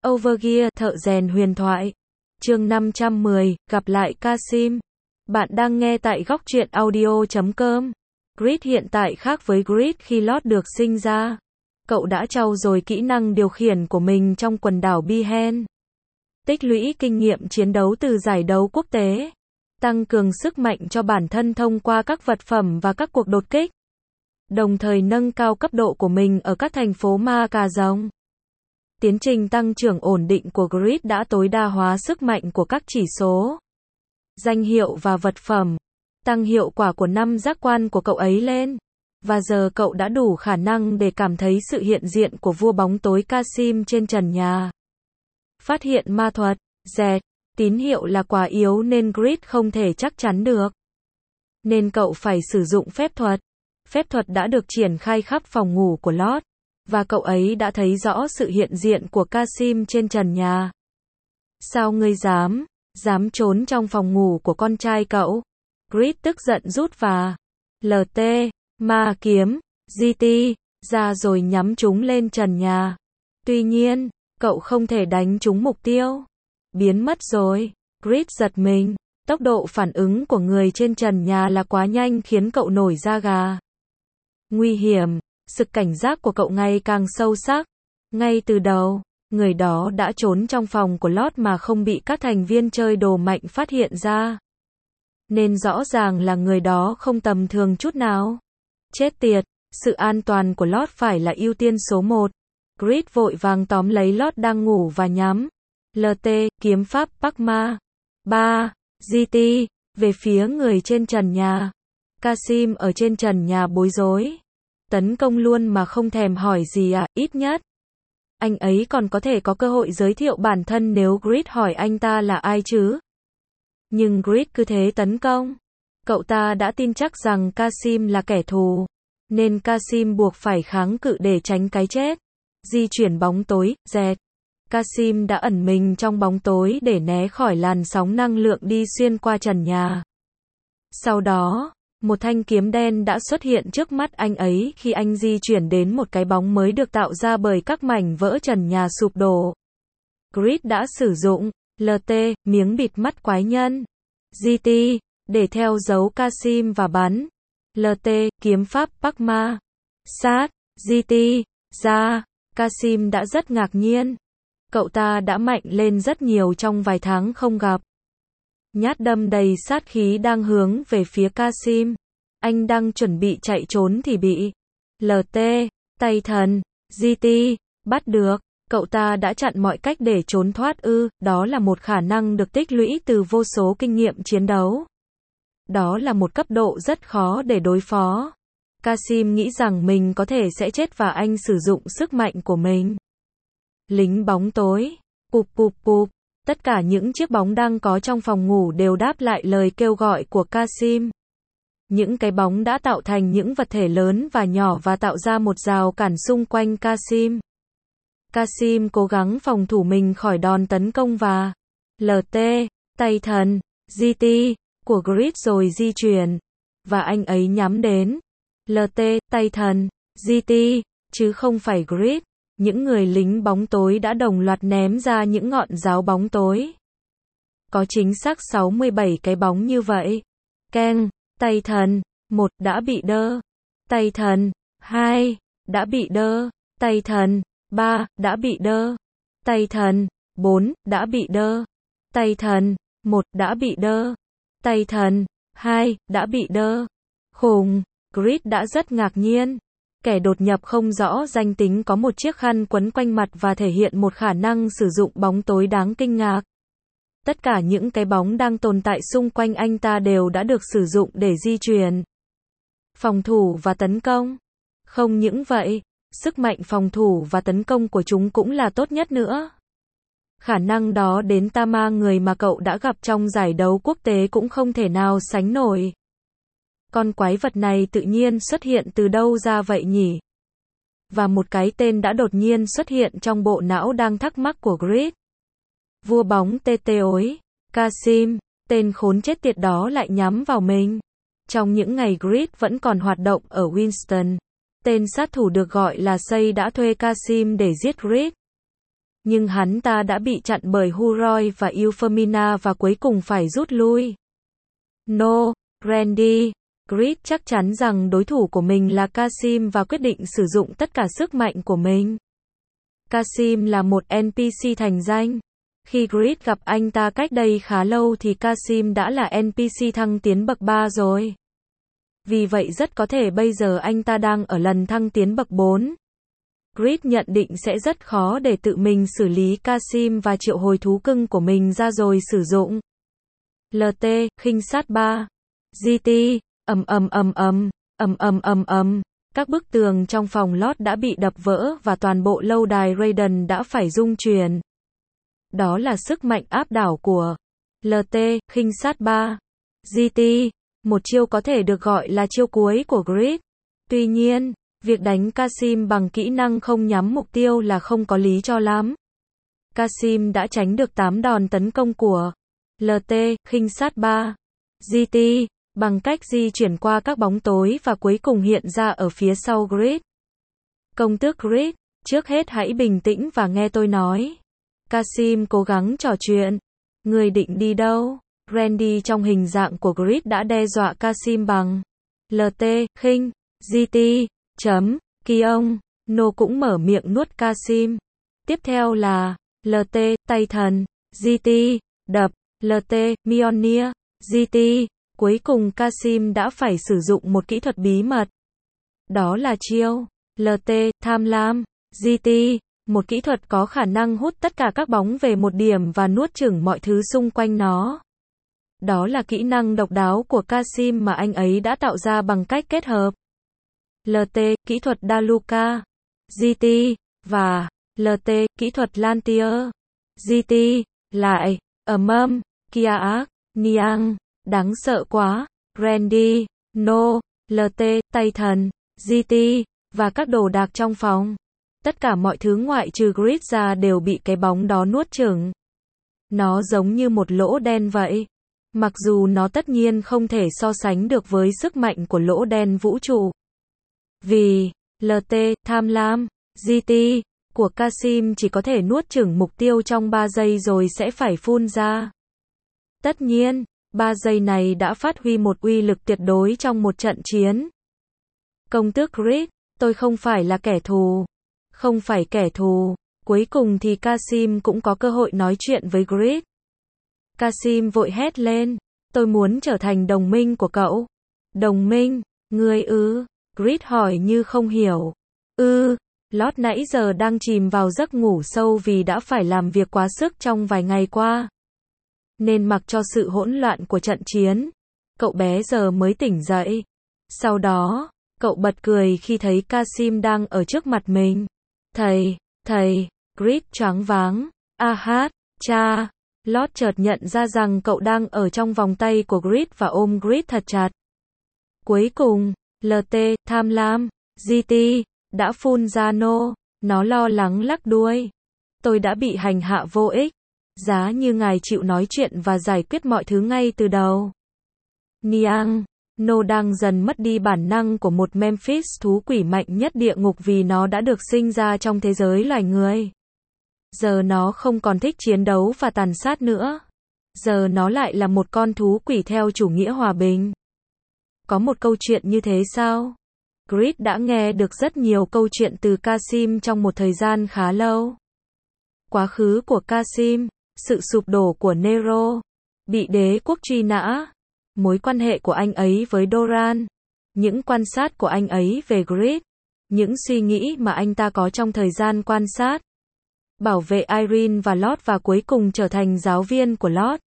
Overgear, thợ rèn huyền thoại. Chương 510, gặp lại Kasim. Bạn đang nghe tại góc truyện audio.com. Grid hiện tại khác với Grid khi Lord được sinh ra. Cậu đã trau dồi kỹ năng điều khiển của mình trong quần đảo Bihen. Tích lũy kinh nghiệm chiến đấu từ giải đấu quốc tế. Tăng cường sức mạnh cho bản thân thông qua các vật phẩm và các cuộc đột kích. Đồng thời nâng cao cấp độ của mình ở các thành phố ma cà rồng. Tiến trình tăng trưởng ổn định của Grid đã tối đa hóa sức mạnh của các chỉ số, danh hiệu và vật phẩm, tăng hiệu quả của 5 giác quan của cậu ấy lên. Và giờ cậu đã đủ khả năng để cảm thấy sự hiện diện của vua bóng tối Kasim trên trần nhà. Phát hiện ma thuật, dẹt, tín hiệu là quá yếu nên Grid không thể chắc chắn được. Nên cậu phải sử dụng phép thuật. Phép thuật đã được triển khai khắp phòng ngủ của Lord. Và cậu ấy đã thấy rõ sự hiện diện của Kasim trên trần nhà. Sao ngươi dám trốn trong phòng ngủ của con trai cậu? Grid tức giận rút và LT, ma kiếm, GT, ra rồi nhắm chúng lên trần nhà. Tuy nhiên, cậu không thể đánh trúng mục tiêu. Biến mất rồi. Grid giật mình. Tốc độ phản ứng của người trên trần nhà là quá nhanh khiến cậu nổi da gà. Nguy hiểm. Sự cảnh giác của cậu ngày càng sâu sắc. Ngay từ đầu, người đó đã trốn trong phòng của Lord mà không bị các thành viên chơi đồ mạnh phát hiện ra. Nên rõ ràng là người đó không tầm thường chút nào. Chết tiệt, sự an toàn của Lord phải là ưu tiên số 1. Grid vội vàng tóm lấy Lord đang ngủ và nhắm LT, kiếm pháp Pakma 3, GT, về phía người trên trần nhà. Kasim ở trên trần nhà bối rối. Tấn công luôn mà không thèm hỏi gì à, ít nhất anh ấy còn có thể có cơ hội giới thiệu bản thân nếu Grid hỏi anh ta là ai chứ. Nhưng Grid cứ thế tấn công. Cậu ta đã tin chắc rằng Kasim là kẻ thù, nên Kasim buộc phải kháng cự để tránh cái chết. Di chuyển bóng tối, dẹt. Kasim đã ẩn mình trong bóng tối để né khỏi làn sóng năng lượng đi xuyên qua trần nhà. Sau đó, một thanh kiếm đen đã xuất hiện trước mắt anh ấy khi anh di chuyển đến một cái bóng mới được tạo ra bởi các mảnh vỡ trần nhà sụp đổ. Grid đã sử dụng LT, miếng bịt mắt quái nhân, GT, để theo dấu Kasim và bắn LT, kiếm pháp Pakma, sát, GT, ra. Kasim đã rất ngạc nhiên. Cậu ta đã mạnh lên rất nhiều trong vài tháng không gặp. Nhát đâm đầy sát khí đang hướng về phía Kasim. Anh đang chuẩn bị chạy trốn thì bị LT, tay thần, GT, bắt được. Cậu ta đã chặn mọi cách để trốn thoát đó là một khả năng được tích lũy từ vô số kinh nghiệm chiến đấu. Đó là một cấp độ rất khó để đối phó. Kasim nghĩ rằng mình có thể sẽ chết và anh sử dụng sức mạnh của mình. Lính bóng tối. Pụp pụp pụp. Tất cả những chiếc bóng đang có trong phòng ngủ đều đáp lại lời kêu gọi của Kasim. Những cái bóng đã tạo thành những vật thể lớn và nhỏ và tạo ra một rào cản xung quanh Kasim. Kasim cố gắng phòng thủ mình khỏi đòn tấn công và LT, tay thần, GT, của Grid rồi di chuyển. Và anh ấy nhắm đến LT, tay thần, GT, chứ không phải Grid. Những người lính bóng tối đã đồng loạt ném ra những ngọn giáo bóng tối. Có chính xác 67 cái bóng như vậy. Keng, tay thần, 1 đã bị đơ. Tay thần, 2, đã bị đơ. Tay thần, 3, đã bị đơ. Tay thần, 4, đã bị đơ. Tay thần, 1, đã bị đơ. Tay thần, 2, đã bị đơ. Khủng, Grid đã rất ngạc nhiên. Kẻ đột nhập không rõ danh tính có một chiếc khăn quấn quanh mặt và thể hiện một khả năng sử dụng bóng tối đáng kinh ngạc. Tất cả những cái bóng đang tồn tại xung quanh anh ta đều đã được sử dụng để di chuyển, phòng thủ và tấn công. Không những vậy, sức mạnh phòng thủ và tấn công của chúng cũng là tốt nhất nữa. Khả năng đó đến Tama, người mà cậu đã gặp trong giải đấu quốc tế, cũng không thể nào sánh nổi. Con quái vật này tự nhiên xuất hiện từ đâu ra vậy nhỉ? Và một cái tên đã đột nhiên xuất hiện trong bộ não đang thắc mắc của Grid. Vua bóng tê tê ối, Kasim, tên khốn chết tiệt đó lại nhắm vào mình. Trong những ngày Grid vẫn còn hoạt động ở Winston, tên sát thủ được gọi là Say đã thuê Kasim để giết Grid. Nhưng hắn ta đã bị chặn bởi Huroy và Euphermina và cuối cùng phải rút lui. No, Randy. Creed chắc chắn rằng đối thủ của mình là Kasim và quyết định sử dụng tất cả sức mạnh của mình. Kasim là một NPC thành danh. Khi Creed gặp anh ta cách đây khá lâu thì Kasim đã là NPC thăng tiến bậc 3 rồi. Vì vậy rất có thể bây giờ anh ta đang ở lần thăng tiến bậc 4. Creed nhận định sẽ rất khó để tự mình xử lý Kasim và triệu hồi thú cưng của mình ra rồi sử dụng. LT, khinh sát 3. GT, Các bức tường trong phòng lót đã bị đập vỡ và toàn bộ lâu đài Raiden đã phải rung chuyển. Đó là sức mạnh áp đảo của LT, khinh sát 3. GT, một chiêu có thể được gọi là chiêu cuối của Creed. Tuy nhiên, việc đánh Kasim bằng kỹ năng không nhắm mục tiêu là không có lý cho lắm. Kasim đã tránh được 8 đòn tấn công của LT, khinh sát 3. GT, bằng cách di chuyển qua các bóng tối và cuối cùng hiện ra ở phía sau Creed. Công tước Creed, trước hết hãy bình tĩnh và nghe tôi nói. Kasim cố gắng trò chuyện. Người định đi đâu? Randy trong hình dạng của Creed đã đe dọa Kasim bằng LT, khinh, GT, Kiong. No cũng mở miệng nuốt Kasim. Tiếp theo là LT, tay thần, GT, đập, LT, Mjolnir, GT. Cuối cùng Kasim đã phải sử dụng một kỹ thuật bí mật. Đó là chiêu LT, tham lam, GT. Một kỹ thuật có khả năng hút tất cả các bóng về một điểm và nuốt chửng mọi thứ xung quanh nó. Đó là kỹ năng độc đáo của Kasim mà anh ấy đã tạo ra bằng cách kết hợp LT, kỹ thuật Daluka, GT, và LT, kỹ thuật Lantier, GT, lại, Kiaak, Niang, đáng sợ quá, Randy, No, LT, tay thần, GT, và các đồ đạc trong phòng. Tất cả mọi thứ ngoại trừ Creed ra đều bị cái bóng đó nuốt chửng. Nó giống như một lỗ đen vậy. Mặc dù nó tất nhiên không thể so sánh được với sức mạnh của lỗ đen vũ trụ. Vì LT, tham lam, GT, của Kasim chỉ có thể nuốt chửng mục tiêu trong 3 giây rồi sẽ phải phun ra. Tất nhiên, 3 giây này đã phát huy một uy lực tuyệt đối trong một trận chiến. Công tước Creed, tôi không phải là kẻ thù. Không phải kẻ thù. Cuối cùng thì Kasim cũng có cơ hội nói chuyện với Creed. Kasim vội hét lên. Tôi muốn trở thành đồng minh của cậu. Đồng minh? Ngươi ư? Creed hỏi như không hiểu. Lót nãy giờ đang chìm vào giấc ngủ sâu vì đã phải làm việc quá sức trong vài ngày qua. Nên mặc cho sự hỗn loạn của trận chiến, cậu bé giờ mới tỉnh dậy. Sau đó, cậu bật cười khi thấy Kasim đang ở trước mặt mình. Thầy, Creed choáng váng. Cha. Lót chợt nhận ra rằng cậu đang ở trong vòng tay của Creed và ôm Creed thật chặt. Cuối cùng, LT, tham lam, GT, đã phun ra No. Nó lo lắng lắc đuôi. Tôi đã bị hành hạ vô ích. Giá như ngài chịu nói chuyện và giải quyết mọi thứ ngay từ đầu. Niang. No đang dần mất đi bản năng của một Memphis thú quỷ mạnh nhất địa ngục vì nó đã được sinh ra trong thế giới loài người. Giờ nó không còn thích chiến đấu và tàn sát nữa. Giờ nó lại là một con thú quỷ theo chủ nghĩa hòa bình. Có một câu chuyện như thế sao? Creed đã nghe được rất nhiều câu chuyện từ Kasim trong một thời gian khá lâu. Quá khứ của Kasim, sự sụp đổ của Nero, bị đế quốc truy nã, mối quan hệ của anh ấy với Doran, những quan sát của anh ấy về Creed, những suy nghĩ mà anh ta có trong thời gian quan sát, bảo vệ Irene và Lord và cuối cùng trở thành giáo viên của Lord.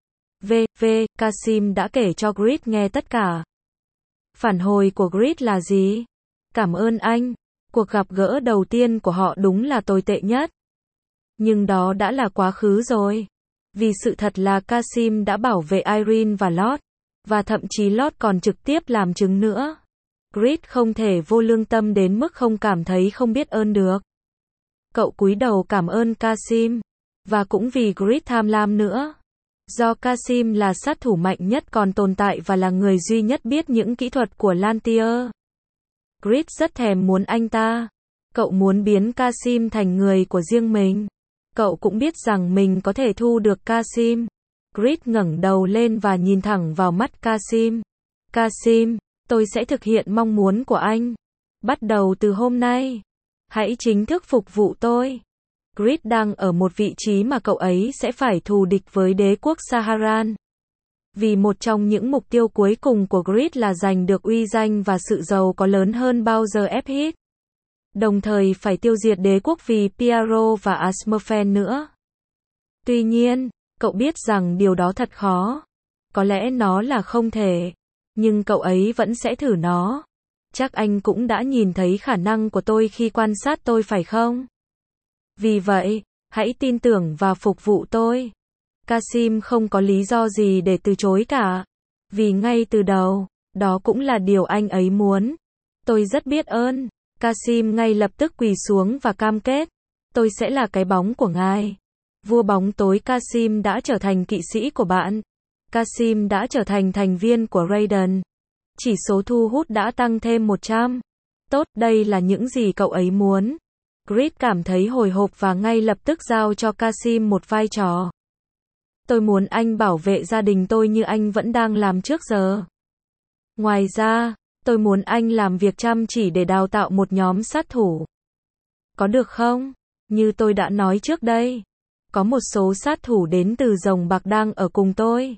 Kasim đã kể cho Creed nghe tất cả. Phản hồi của Creed là gì? Cảm ơn anh. Cuộc gặp gỡ đầu tiên của họ đúng là tồi tệ nhất. Nhưng đó đã là quá khứ rồi. Vì sự thật là Kasim đã bảo vệ Irene và Lord. Và thậm chí Lord còn trực tiếp làm chứng nữa. Creed không thể vô lương tâm đến mức không cảm thấy không biết ơn được. Cậu cúi đầu cảm ơn Kasim. Và cũng vì Creed tham lam nữa. Do Kasim là sát thủ mạnh nhất còn tồn tại và là người duy nhất biết những kỹ thuật của Lantier. Creed rất thèm muốn anh ta. Cậu muốn biến Kasim thành người của riêng mình. cậu cũng biết rằng mình có thể thu được Kasim. Grid ngẩng đầu lên và nhìn thẳng vào mắt Kasim. Kasim, tôi sẽ thực hiện mong muốn của anh. Bắt đầu từ hôm nay, hãy chính thức phục vụ tôi. Grid đang ở một vị trí mà cậu ấy sẽ phải thù địch với đế quốc Saharan. Vì một trong những mục tiêu cuối cùng của Grid là giành được uy danh và sự giàu có lớn hơn bao giờ F-Hit. Đồng thời phải tiêu diệt đế quốc vì Piaro và Asmurfen nữa. Tuy nhiên, cậu biết rằng điều đó thật khó. Có lẽ nó là không thể. Nhưng cậu ấy vẫn sẽ thử nó. Chắc anh cũng đã nhìn thấy khả năng của tôi khi quan sát tôi phải không? Vì vậy, hãy tin tưởng và phục vụ tôi. Kasim không có lý do gì để từ chối cả. Vì ngay từ đầu, đó cũng là điều anh ấy muốn. Tôi rất biết ơn. Kasim ngay lập tức quỳ xuống và cam kết. Tôi sẽ là cái bóng của ngài. Vua bóng tối Kasim đã trở thành kỵ sĩ của bạn. Kasim đã trở thành thành viên của Raiden. Chỉ số thu hút đã tăng thêm 100. Tốt, đây là những gì cậu ấy muốn. Grid cảm thấy hồi hộp và ngay lập tức giao cho Kasim một vai trò. Tôi muốn anh bảo vệ gia đình tôi như anh vẫn đang làm trước giờ. Ngoài ra, tôi muốn anh làm việc chăm chỉ để đào tạo một nhóm sát thủ. Có được không? Như tôi đã nói trước đây, có một số sát thủ đến từ rồng bạc đang ở cùng tôi.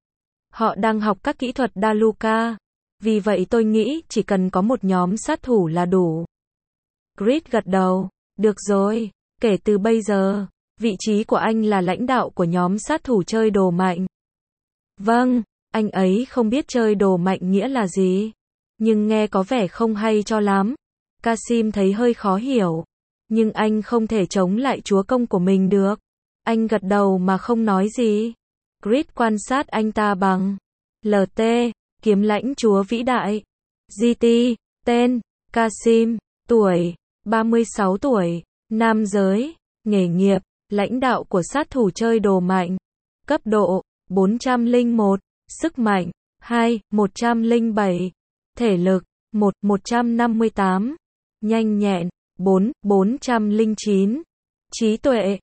Họ đang học các kỹ thuật Daluka. Vì vậy tôi nghĩ chỉ cần có một nhóm sát thủ là đủ. Grid gật đầu. Được rồi, kể từ bây giờ, vị trí của anh là lãnh đạo của nhóm sát thủ chơi đồ mạnh. Vâng, anh ấy không biết chơi đồ mạnh nghĩa là gì. Nhưng nghe có vẻ không hay cho lắm. Kasim thấy hơi khó hiểu. Nhưng anh không thể chống lại chúa công của mình được. Anh gật đầu mà không nói gì. Grid quan sát anh ta bằng LT, kiếm lãnh chúa vĩ đại. GT, tên, Kasim, tuổi, 36 tuổi, nam giới, nghề nghiệp, lãnh đạo của sát thủ chơi đồ mạnh. Cấp độ, 401, sức mạnh, 2, 107, thể lực, 1, 158, nhanh nhẹn, 4, 409, trí tuệ,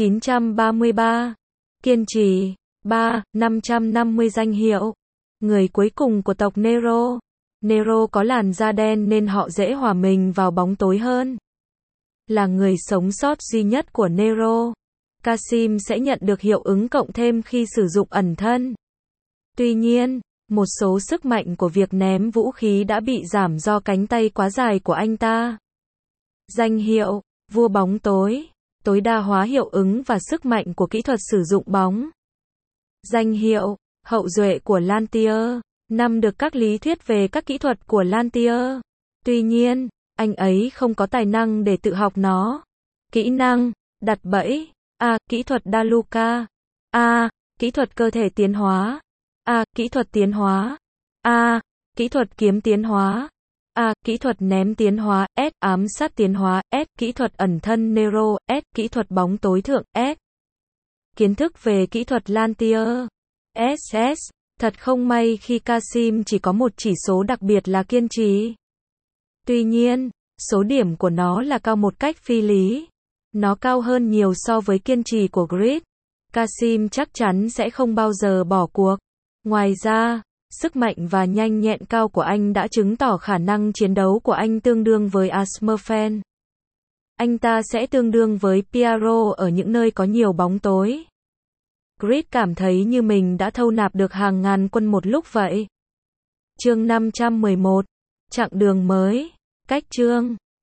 933, kiên trì, 3, 550 danh hiệu. Người cuối cùng của tộc Nero. Nero có làn da đen nên họ dễ hòa mình vào bóng tối hơn. Là người sống sót duy nhất của Nero, Kasim sẽ nhận được hiệu ứng cộng thêm khi sử dụng ẩn thân. Tuy nhiên, một số sức mạnh của việc ném vũ khí đã bị giảm do cánh tay quá dài của anh ta. Danh hiệu, vua bóng tối, tối đa hóa hiệu ứng và sức mạnh của kỹ thuật sử dụng bóng. Danh hiệu, hậu duệ của Lantier, năm được các lý thuyết về các kỹ thuật của Lantier. Tuy nhiên, anh ấy không có tài năng để tự học nó. Kỹ năng, đặt bẫy. A. Kỹ thuật Daluka. A. Kỹ thuật cơ thể tiến hóa. A. Kỹ thuật tiến hóa. A. Kỹ thuật kiếm tiến hóa. A. Kỹ thuật ném tiến hóa. S. Ám sát tiến hóa. S. Kỹ thuật ẩn thân Nero. S. Kỹ thuật bóng tối thượng. S. Kiến thức về kỹ thuật Lantier. SS. Thật không may khi Kasim chỉ có một chỉ số đặc biệt là kiên trì. Tuy nhiên, số điểm của nó là cao một cách phi lý. Nó cao hơn nhiều so với kiên trì của Grid. Kasim chắc chắn sẽ không bao giờ bỏ cuộc. Ngoài ra, sức mạnh và nhanh nhẹn cao của anh đã chứng tỏ khả năng chiến đấu của anh tương đương với Asmurfen. Anh ta sẽ tương đương với Piaro ở những nơi có nhiều bóng tối. Grid cảm thấy như mình đã thâu nạp được hàng ngàn quân một lúc vậy. Chương 511. Chặng đường mới. Cách chương